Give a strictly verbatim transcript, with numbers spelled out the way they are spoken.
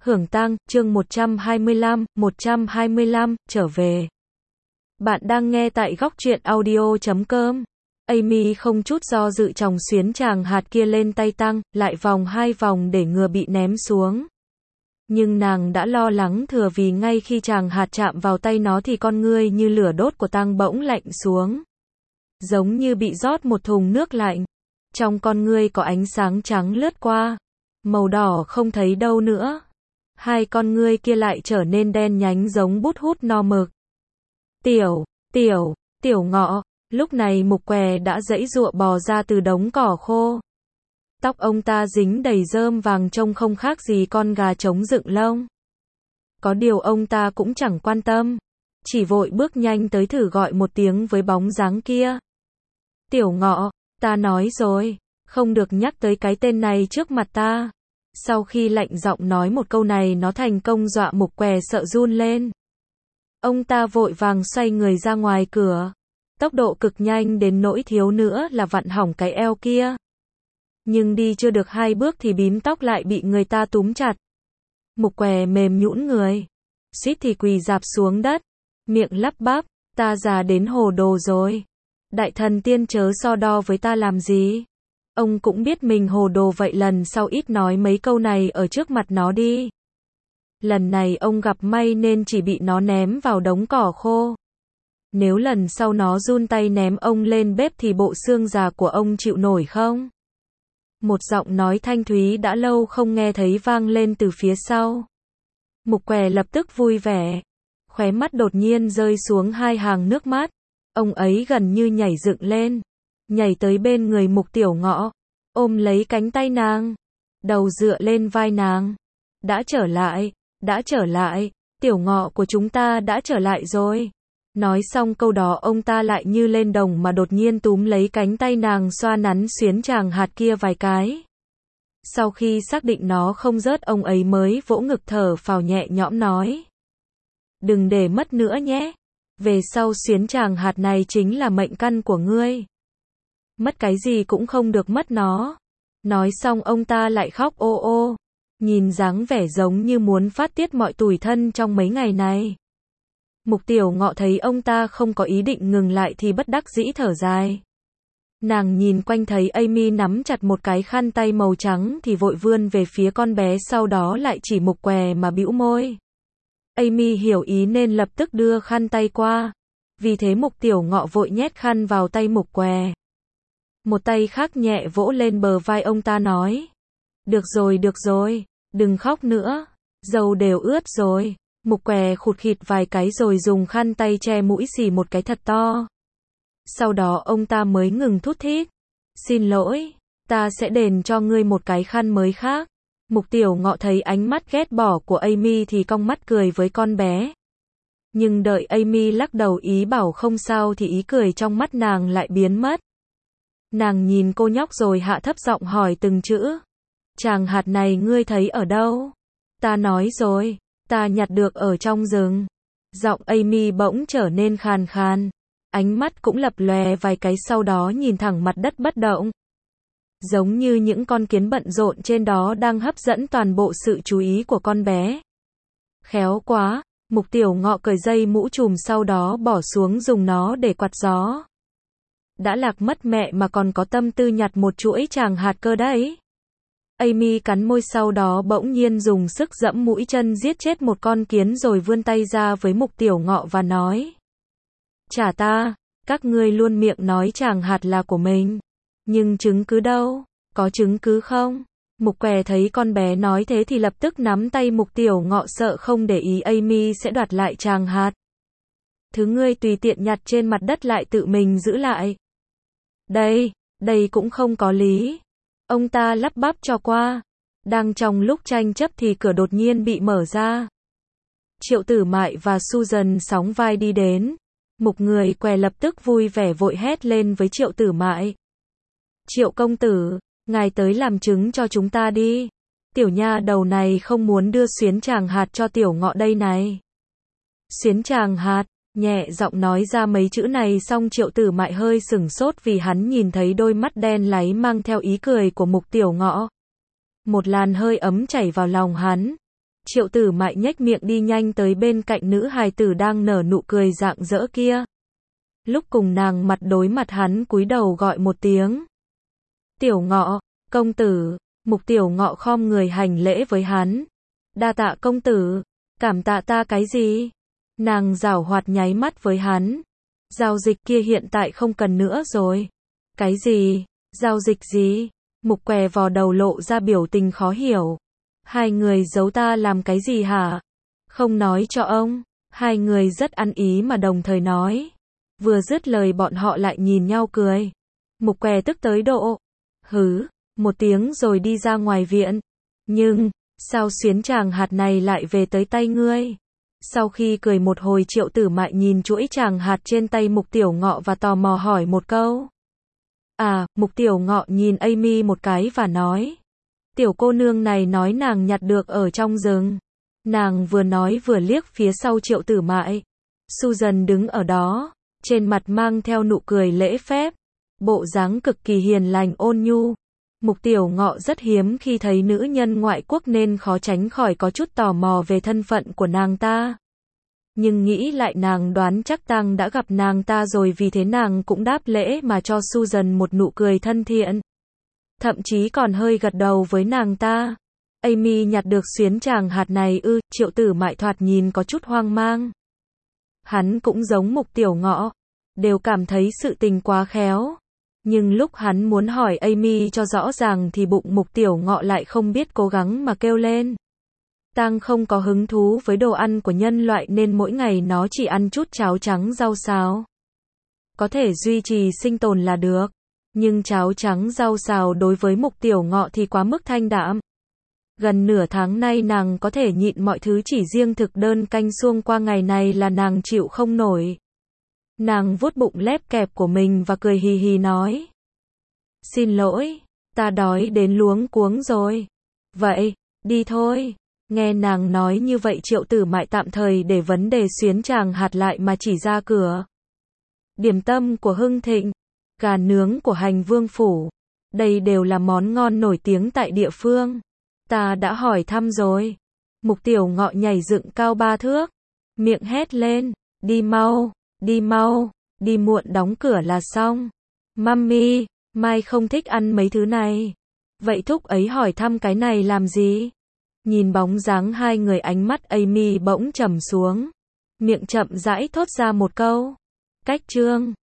Hưởng tang, chương một trăm hai mươi lăm, một trăm hai mươi lăm, trở về. Bạn đang nghe tại góc truyện audio chấm com. Amy không chút do dự chòng xuyến chàng hạt kia lên tay Tăng, lại vòng hai vòng để ngừa bị ném xuống. Nhưng nàng đã lo lắng thừa vì ngay khi chàng hạt chạm vào tay nó thì con ngươi như lửa đốt của Tăng bỗng lạnh xuống. Giống như bị rót một thùng nước lạnh. Trong con ngươi có ánh sáng trắng lướt qua. Màu đỏ không thấy đâu nữa. Hai con ngươi kia lại trở nên đen nhánh giống bút hút no mực. Tiểu, tiểu, tiểu ngọ, lúc này Mục Què đã giãy giụa bò ra từ đống cỏ khô. Tóc ông ta dính đầy rơm vàng trông không khác gì con gà trống dựng lông. Có điều ông ta cũng chẳng quan tâm, chỉ vội bước nhanh tới thử gọi một tiếng với bóng dáng kia. Tiểu ngọ, ta nói rồi, không được nhắc tới cái tên này trước mặt ta. Sau khi lạnh giọng nói một câu này nó thành công dọa Mục Què sợ run lên. Ông ta vội vàng xoay người ra ngoài cửa. Tốc độ cực nhanh đến nỗi thiếu nữa là vặn hỏng cái eo kia. Nhưng đi chưa được hai bước thì bím tóc lại bị người ta túm chặt. Mục Què mềm nhũn người, suýt thì quỳ rạp xuống đất, miệng lắp bắp, ta già đến hồ đồ rồi. Đại thần tiên chớ so đo với ta làm gì. Ông cũng biết mình hồ đồ vậy, lần sau ít nói mấy câu này ở trước mặt nó đi. Lần này ông gặp may nên chỉ bị nó ném vào đống cỏ khô. Nếu lần sau nó run tay ném ông lên bếp thì bộ xương già của ông chịu nổi không? Một giọng nói thanh thúy đã lâu không nghe thấy vang lên từ phía sau. Mục Què lập tức vui vẻ. Khóe mắt đột nhiên rơi xuống hai hàng nước mắt. Ông ấy gần như nhảy dựng lên. Nhảy tới bên người Mục Tiểu Ngọ, ôm lấy cánh tay nàng, đầu dựa lên vai nàng. Đã trở lại, đã trở lại, Tiểu Ngọ của chúng ta đã trở lại rồi. Nói xong câu đó ông ta lại như lên đồng mà đột nhiên túm lấy cánh tay nàng xoa nắn xuyến chàng hạt kia vài cái. Sau khi xác định nó không rớt ông ấy mới vỗ ngực thở phào nhẹ nhõm nói. Đừng để mất nữa nhé. Về sau xuyến chàng hạt này chính là mệnh căn của ngươi. Mất cái gì cũng không được mất nó. Nói xong ông ta lại khóc ô ô. Nhìn dáng vẻ giống như muốn phát tiết mọi tủi thân trong mấy ngày này. Mục Tiểu Ngọ thấy ông ta không có ý định ngừng lại thì bất đắc dĩ thở dài. Nàng nhìn quanh thấy Amy nắm chặt một cái khăn tay màu trắng thì vội vươn về phía con bé, sau đó lại chỉ Mục Què mà bĩu môi. Amy hiểu ý nên lập tức đưa khăn tay qua. Vì thế Mục Tiểu Ngọ vội nhét khăn vào tay Mục Què. Một tay khác nhẹ vỗ lên bờ vai ông ta nói. Được rồi, được rồi, đừng khóc nữa, dầu đều ướt rồi. Mục Què khụt khịt vài cái rồi dùng khăn tay che mũi xì một cái thật to. Sau đó ông ta mới ngừng thút thít. Xin lỗi, ta sẽ đền cho ngươi một cái khăn mới khác. Mục Tiểu Ngọ thấy ánh mắt ghét bỏ của Amy thì cong mắt cười với con bé. Nhưng đợi Amy lắc đầu ý bảo không sao thì ý cười trong mắt nàng lại biến mất. Nàng nhìn cô nhóc rồi hạ thấp giọng hỏi từng chữ. Chàng hạt này ngươi thấy ở đâu? Ta nói rồi, ta nhặt được ở trong rừng. Giọng Amy bỗng trở nên khàn khàn. Ánh mắt cũng lập lòe vài cái sau đó nhìn thẳng mặt đất bất động. Giống như những con kiến bận rộn trên đó đang hấp dẫn toàn bộ sự chú ý của con bé. Khéo quá, Mục Tiểu Ngọ cởi dây mũ trùm sau đó bỏ xuống dùng nó để quạt gió. Đã lạc mất mẹ mà còn có tâm tư nhặt một chuỗi chàng hạt cơ đấy. Amy cắn môi sau đó bỗng nhiên dùng sức giẫm mũi chân giết chết một con kiến rồi vươn tay ra với Mục Tiểu Ngọ và nói. Trả ta, các ngươi luôn miệng nói chàng hạt là của mình. Nhưng chứng cứ đâu? Có chứng cứ không? Mục Què thấy con bé nói thế thì lập tức nắm tay Mục Tiểu Ngọ sợ không để ý Amy sẽ đoạt lại chàng hạt. Thứ ngươi tùy tiện nhặt trên mặt đất lại tự mình giữ lại. Đây, đây cũng không có lý. Ông ta lắp bắp cho qua. Đang trong lúc tranh chấp thì cửa đột nhiên bị mở ra. Triệu Tử Mại và Susan sóng vai đi đến. Mục người Què lập tức vui vẻ vội hét lên với Triệu Tử Mại. Triệu công tử, ngài tới làm chứng cho chúng ta đi. Tiểu nha đầu này không muốn đưa xuyến chàng hạt cho Tiểu Ngọ đây này. Xuyến chàng hạt, nhẹ giọng nói ra mấy chữ này xong Triệu Tử Mại hơi sửng sốt vì hắn nhìn thấy đôi mắt đen láy mang theo ý cười của Mục Tiểu Ngọ. Một làn hơi ấm chảy vào lòng hắn. Triệu Tử Mại nhếch miệng đi nhanh tới bên cạnh nữ hài tử đang nở nụ cười rạng rỡ kia. Lúc cùng nàng mặt đối mặt hắn cúi đầu gọi một tiếng. Tiểu Ngọ, công tử. Mục Tiểu Ngọ khom người hành lễ với hắn. Đa tạ công tử. Cảm tạ ta cái gì? Nàng giảo hoạt nháy mắt với hắn. Giao dịch kia hiện tại không cần nữa rồi. Cái gì? Giao dịch gì? Mục Què vò đầu lộ ra biểu tình khó hiểu. Hai người giấu ta làm cái gì hả? Không nói cho ông. Hai người rất ăn ý mà đồng thời nói. Vừa dứt lời bọn họ lại nhìn nhau cười. Mục Què tức tới độ. Hứ, một tiếng rồi đi ra ngoài viện. Nhưng, sao xuyến tràng hạt này lại về tới tay ngươi? Sau khi cười một hồi Triệu Tử Mại nhìn chuỗi tràng hạt trên tay Mục Tiểu Ngọ và tò mò hỏi một câu. À, Mục Tiểu Ngọ nhìn Amy một cái và nói. Tiểu cô nương này nói nàng nhặt được ở trong rừng. Nàng vừa nói vừa liếc phía sau Triệu Tử Mại. Susan đứng ở đó, trên mặt mang theo nụ cười lễ phép, bộ dáng cực kỳ hiền lành ôn nhu. Mục Tiểu Ngọ rất hiếm khi thấy nữ nhân ngoại quốc nên khó tránh khỏi có chút tò mò về thân phận của nàng ta. Nhưng nghĩ lại nàng đoán chắc Tăng đã gặp nàng ta rồi vì thế nàng cũng đáp lễ mà cho Susan một nụ cười thân thiện. Thậm chí còn hơi gật đầu với nàng ta. Amy nhặt được xuyến tràng hạt này ư? Triệu Tử Mại thoạt nhìn có chút hoang mang. Hắn cũng giống Mục Tiểu Ngọ, đều cảm thấy sự tình quá khéo. Nhưng lúc hắn muốn hỏi Amy cho rõ ràng thì bụng Mục Tiểu Ngọ lại không biết cố gắng mà kêu lên. Tang không có hứng thú với đồ ăn của nhân loại nên mỗi ngày nó chỉ ăn chút cháo trắng rau xào. Có thể duy trì sinh tồn là được. Nhưng cháo trắng rau xào đối với Mục Tiểu Ngọ thì quá mức thanh đạm. Gần nửa tháng nay nàng có thể nhịn mọi thứ, chỉ riêng thực đơn canh suông qua ngày này là nàng chịu không nổi. Nàng vuốt bụng lép kẹp của mình và cười hì hì nói. Xin lỗi, ta đói đến luống cuống rồi. Vậy, đi thôi. Nghe nàng nói như vậy Triệu Tử Mại tạm thời để vấn đề xuyến tràng hạt lại mà chỉ ra cửa. Điểm tâm của Hưng Thịnh, gà nướng của Hành Vương Phủ. Đây đều là món ngon nổi tiếng tại địa phương. Ta đã hỏi thăm rồi. Mục Tiểu Ngọ nhảy dựng cao ba thước. Miệng hét lên. Đi mau, đi mau, đi muộn đóng cửa là xong. Mummy, Mai không thích ăn mấy thứ này. Vậy thúc ấy hỏi thăm cái này làm gì? Nhìn bóng dáng hai người ánh mắt Amy bỗng trầm xuống. Miệng chậm rãi thốt ra một câu. Cách trương.